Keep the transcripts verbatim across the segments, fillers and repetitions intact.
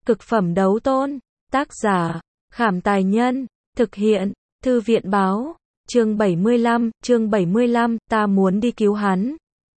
Cực phẩm đấu tôn. Tác giả, Khảm Tài Nhân. Thực hiện, Thư viện Báo. Chương bảy mươi lăm, chương bảy mươi lăm, ta muốn đi cứu hắn.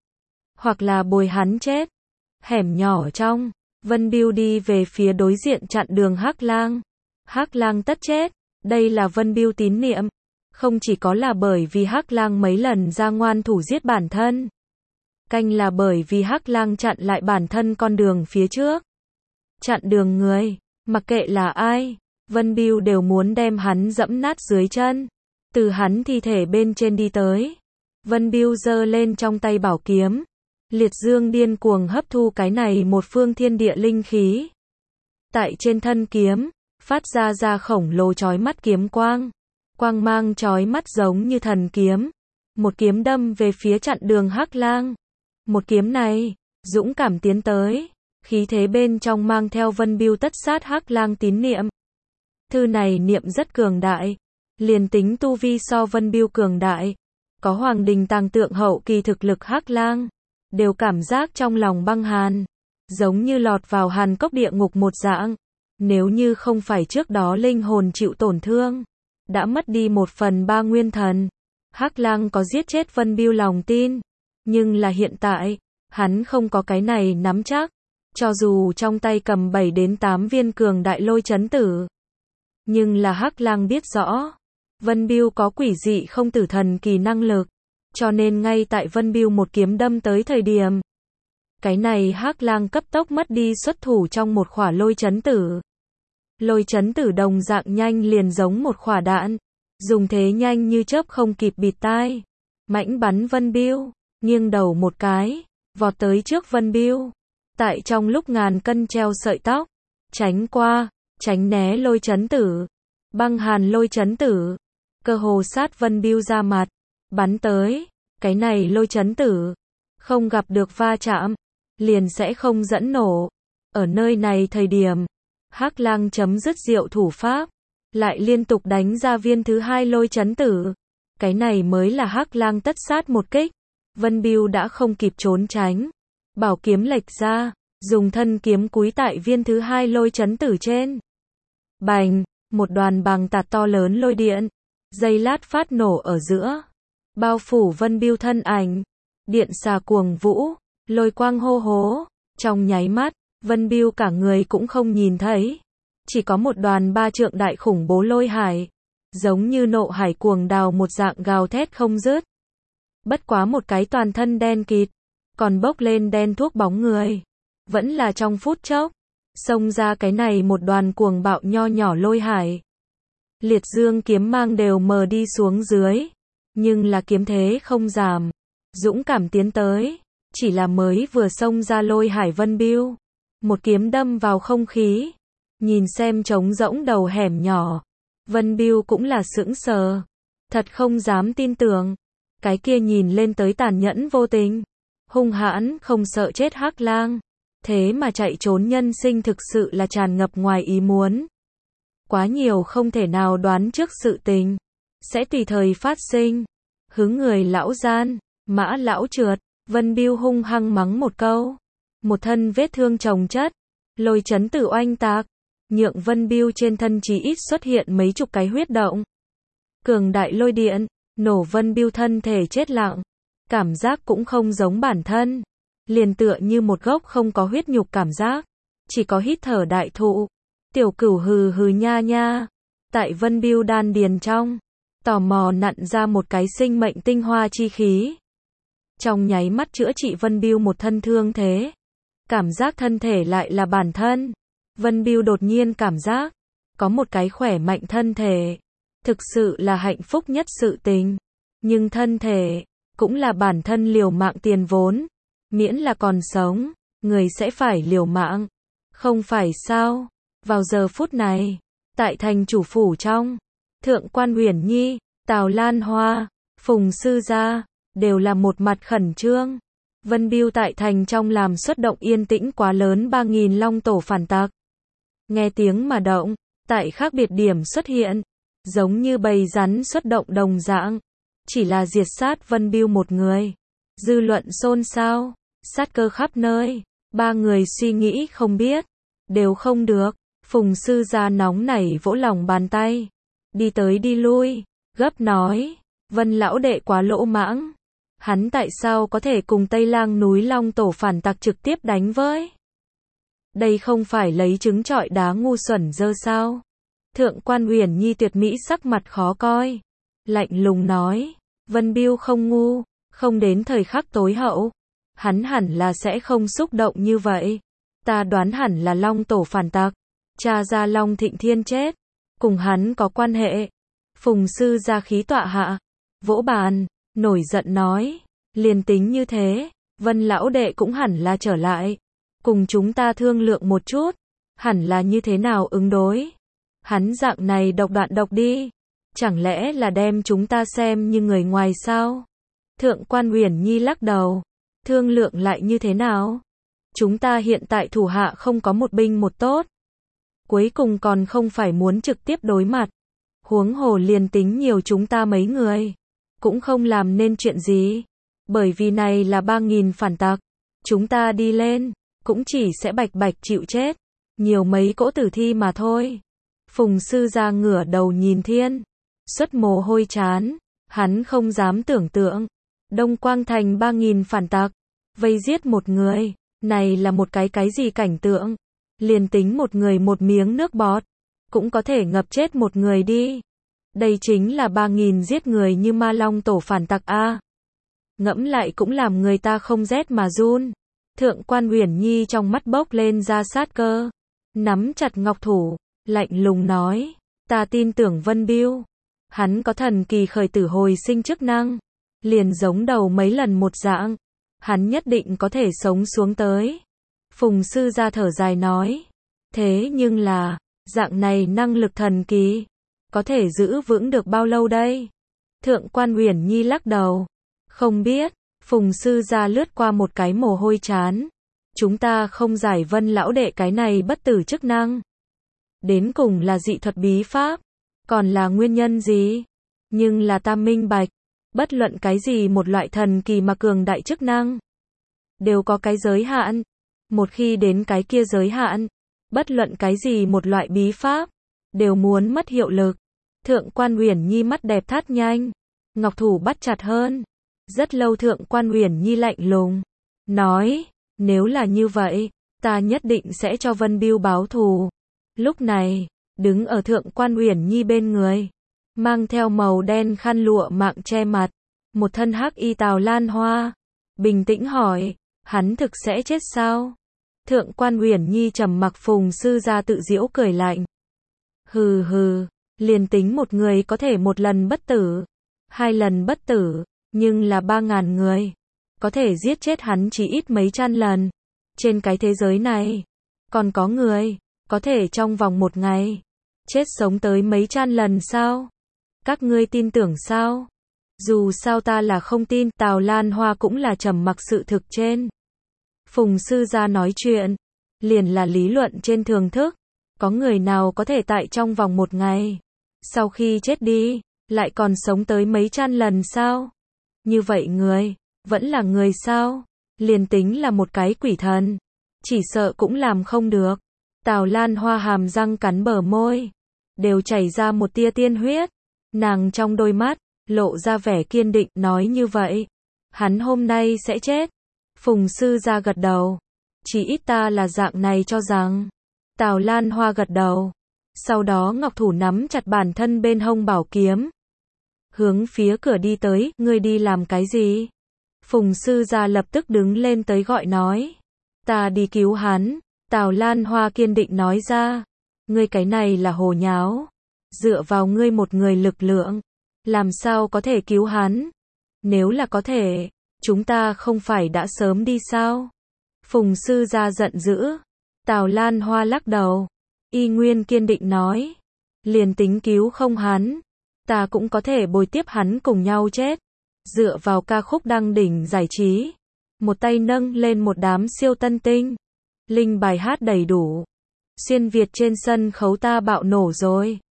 Hoặc là bồi hắn chết. Hẻm nhỏ trong, Vân Bưu đi về phía đối diện chặn đường Hắc Lang. Hắc Lang tất chết, đây là Vân Bưu tín niệm. Không chỉ có là bởi vì Hắc Lang mấy lần ra ngoan thủ giết bản thân. Canh là bởi vì Hắc Lang chặn lại bản thân con đường phía trước. Chặn đường người, mặc kệ là ai, Vân Bưu đều muốn đem hắn dẫm nát dưới chân. Từ hắn thi thể bên trên đi tới. Vân Bưu giơ lên trong tay bảo kiếm. Liệt dương điên cuồng hấp thu cái này một phương thiên địa linh khí. Tại trên thân kiếm, phát ra ra khổng lồ chói mắt kiếm quang. Quang mang chói mắt giống như thần kiếm. Một kiếm đâm về phía chặn đường Hắc Lang. Một kiếm này, dũng cảm tiến tới. Khí thế bên trong mang theo Vân Bưu tất sát Hắc Lang tín niệm. Thư này niệm rất cường đại. Liền tính tu vi so Vân Bưu cường đại. Có hoàng đình tàng tượng hậu kỳ thực lực Hắc Lang. Đều cảm giác trong lòng băng hàn. Giống như lọt vào hàn cốc địa ngục một dạng. Nếu như không phải trước đó linh hồn chịu tổn thương. Đã mất đi một phần ba nguyên thần. Hắc Lang có giết chết Vân Bưu lòng tin. Nhưng là hiện tại, hắn không có cái này nắm chắc. Cho dù trong tay cầm bảy đến tám viên cường đại lôi chấn tử. Nhưng là Hắc Lang biết rõ. Vân Bưu có quỷ dị không tử thần kỳ năng lực. Cho nên ngay tại Vân Bưu một kiếm đâm tới thời điểm. Cái này Hắc Lang cấp tốc mất đi xuất thủ trong một khỏa lôi chấn tử. Lôi chấn tử đồng dạng nhanh liền giống một khỏa đạn. Dùng thế nhanh như chớp không kịp bịt tai. Mãnh bắn Vân Bưu. Nghiêng đầu một cái. Vọt tới trước Vân Bưu. Tại trong lúc ngàn cân treo sợi tóc. Tránh qua. Tránh né lôi chấn tử. Băng hàn lôi chấn tử. Cơ hồ sát Vân Bưu ra mặt. Bắn tới. Cái này lôi chấn tử. Không gặp được va chạm. Liền sẽ không dẫn nổ. Ở nơi này thời điểm. Hắc Lang chấm dứt diệu thủ pháp. Lại liên tục đánh ra viên thứ hai lôi chấn tử. Cái này mới là Hắc Lang tất sát một kích. Vân Bưu đã không kịp trốn tránh. Bảo kiếm lệch ra. Dùng thân kiếm cúi tại viên thứ hai lôi chấn tử trên. Bành. Một đoàn bằng tạt to lớn lôi điện. Giây lát phát nổ ở giữa. Bao phủ Vân Bưu thân ảnh. Điện xà cuồng vũ. Lôi quang hô hố. Trong nháy mắt. Vân Bưu cả người cũng không nhìn thấy. Chỉ có một đoàn ba trượng đại khủng bố lôi hải. Giống như nộ hải cuồng đào một dạng gào thét không dứt. Bất quá một cái toàn thân đen kịt. Còn bốc lên đen thuốc bóng người. Vẫn là trong phút chốc. Xông ra cái này một đoàn cuồng bạo nho nhỏ lôi hải. Liệt dương kiếm mang đều mờ đi xuống dưới. Nhưng là kiếm thế không giảm. Dũng cảm tiến tới. Chỉ là mới vừa xông ra lôi hải Vân Bưu. Một kiếm đâm vào không khí. Nhìn xem trống rỗng đầu hẻm nhỏ. Vân Bưu cũng là sững sờ. Thật không dám tin tưởng. Cái kia nhìn lên tới tàn nhẫn vô tình. Hung hãn không sợ chết Hắc Lang. Thế mà chạy trốn nhân sinh thực sự là tràn ngập ngoài ý muốn. Quá nhiều không thể nào đoán trước sự tình. Sẽ tùy thời phát sinh. Hướng người lão gian. Mã lão trượt. Vân Bưu hung hăng mắng một câu. Một thân vết thương chồng chất. Lôi chấn tử oanh tạc. Nhượng Vân Bưu trên thân chỉ ít xuất hiện mấy chục cái huyết động. Cường đại lôi điện. Nổ Vân Bưu thân thể chết lặng. Cảm giác cũng không giống bản thân. Liền tựa như một gốc không có huyết nhục cảm giác. Chỉ có hít thở đại thụ. Tiểu cửu hừ hừ nha nha. Tại Vân Bưu đan điền trong. Tò mò nặn ra một cái sinh mệnh tinh hoa chi khí. Trong nháy mắt chữa trị Vân Bưu một thân thương thế. Cảm giác thân thể lại là bản thân. Vân Bưu đột nhiên cảm giác. Có một cái khỏe mạnh thân thể. Thực sự là hạnh phúc nhất sự tình. Nhưng thân thể. Cũng là bản thân liều mạng tiền vốn. Miễn là còn sống. Người sẽ phải liều mạng. Không phải sao. Vào giờ phút này. Tại thành chủ phủ trong. Thượng quan Huyền Nhi. Tào Lan Hoa. Phùng Sư Gia. Đều là một mặt khẩn trương. Vân Bưu tại thành trong làm xuất động yên tĩnh quá lớn ba nghìn long tổ phản tặc. Nghe tiếng mà động. Tại khác biệt điểm xuất hiện. Giống như bầy rắn xuất động đồng dạng. Chỉ là diệt sát Vân Bưu một người. Dư luận xôn xao. Sát cơ khắp nơi. Ba người suy nghĩ không biết. đều không được. Phùng sư gia nóng nảy vỗ lòng bàn tay, đi tới đi lui, gấp nói, Vân lão đệ quá lỗ mãng. Hắn tại sao có thể cùng Tây Lang núi Long tổ phản tặc trực tiếp đánh với? Đây không phải lấy trứng trọi đá ngu xuẩn dơ sao? Thượng quan Uyển Nhi tuyệt mỹ sắc mặt khó coi, lạnh lùng nói, Vân Biêu không ngu, không đến thời khắc tối hậu, hắn hẳn là sẽ không xúc động như vậy. Ta đoán hẳn là Long tổ phản tặc, cha ra Long Thịnh Thiên chết, cùng hắn có quan hệ. Phùng sư gia khí tọa hạ, vỗ bàn, nổi giận nói, liền tính như thế, Vân lão đệ cũng hẳn là trở lại, cùng chúng ta thương lượng một chút, hẳn là như thế nào ứng đối. Hắn dạng này độc đoạn độc đi, chẳng lẽ là đem chúng ta xem như người ngoài sao? Thượng quan Uyển Nhi lắc đầu, thương lượng lại như thế nào? Chúng ta hiện tại thủ hạ không có một binh một tốt, cuối cùng còn không phải muốn trực tiếp đối mặt. Huống hồ liền tính nhiều chúng ta mấy người, cũng không làm nên chuyện gì, bởi vì này là ba nghìn phản tặc, chúng ta đi lên, cũng chỉ sẽ bạch bạch chịu chết, nhiều mấy cỗ tử thi mà thôi. Phùng sư gia ngửa đầu nhìn thiên, xuất mồ hôi chán, hắn không dám tưởng tượng, Đông Quang thành ba nghìn phản tặc, vây giết một người, này là một cái cái gì cảnh tượng, liền tính một người một miếng nước bọt, cũng có thể ngập chết một người đi. Đây chính là ba nghìn giết người như ma Long tổ phản tặc a. Ngẫm lại cũng làm người ta không rét mà run. Thượng quan Uyển Nhi trong mắt bốc lên ra sát cơ, nắm chặt ngọc thủ, lạnh lùng nói, ta tin tưởng Vân Biêu, hắn có thần kỳ khởi tử hồi sinh chức năng, liền giống đầu mấy lần một dạng, hắn nhất định có thể sống xuống tới. Phùng sư gia thở dài nói, thế nhưng là, dạng này năng lực thần kỳ, có thể giữ vững được bao lâu đây? Thượng quan Uyển Nhi lắc đầu, không biết. Phùng sư gia lướt qua một cái mồ hôi chán, chúng ta không giải Vân lão đệ cái này bất tử chức năng, đến cùng là dị thuật bí pháp, còn là nguyên nhân gì? Nhưng là ta minh bạch, bất luận cái gì một loại thần kỳ mà cường đại chức năng, đều có cái giới hạn, một khi đến cái kia giới hạn, bất luận cái gì một loại bí pháp, đều muốn mất hiệu lực. Thượng quan Uyển Nhi mắt đẹp thắt nhanh, ngọc thủ bắt chặt hơn. Rất lâu Thượng quan Uyển Nhi lạnh lùng, nói, nếu là như vậy, ta nhất định sẽ cho Vân Biêu báo thù. Lúc này, đứng ở Thượng quan Uyển Nhi bên người, mang theo màu đen khăn lụa mạng che mặt, một thân hắc y Tào Lan Hoa, bình tĩnh hỏi, hắn thực sẽ chết sao? Thượng quan Uyển Nhi trầm mặc. Phùng sư gia tự giễu cười lạnh, hừ hừ, liền tính một người có thể một lần bất tử, hai lần bất tử, nhưng là ba ngàn người, có thể giết chết hắn chỉ ít mấy trăm lần. Trên cái thế giới này, còn có người, có thể trong vòng một ngày, chết sống tới mấy trăm lần sao? Các ngươi tin tưởng sao? Dù sao ta là không tin. Tào Lan Hoa cũng là trầm mặc. Sự thực trên, Phùng sư gia nói chuyện, liền là lý luận trên thường thức, có người nào có thể tại trong vòng một ngày, sau khi chết đi, lại còn sống tới mấy trăm lần sao? Như vậy người, vẫn là người sao? Liền tính là một cái quỷ thần, chỉ sợ cũng làm không được. Tào Lan Hoa hàm răng cắn bờ môi, đều chảy ra một tia tiên huyết. Nàng trong đôi mắt, lộ ra vẻ kiên định, nói như vậy, hắn hôm nay sẽ chết. Phùng sư gia gật đầu, chỉ ít ta là dạng này cho rằng. Tào Lan Hoa gật đầu, sau đó ngọc thủ nắm chặt bản thân bên hông bảo kiếm, hướng phía cửa đi tới. Ngươi đi làm cái gì? Phùng sư gia lập tức đứng lên tới gọi nói, ta đi cứu hắn. Tào Lan Hoa kiên định nói ra, ngươi cái này là hồ nháo, dựa vào ngươi một người lực lượng, làm sao có thể cứu hắn? Nếu là có thể, chúng ta không phải đã sớm đi sao? Phùng sư gia giận dữ. Tào Lan Hoa lắc đầu, y nguyên kiên định nói, liền tính cứu không hắn, ta cũng có thể bồi tiếp hắn cùng nhau chết. Dựa vào ca khúc đăng đỉnh giải trí, một tay nâng lên một đám siêu tân tinh, linh bài hát đầy đủ, xuyên Việt trên sân khấu ta bạo nổ rồi.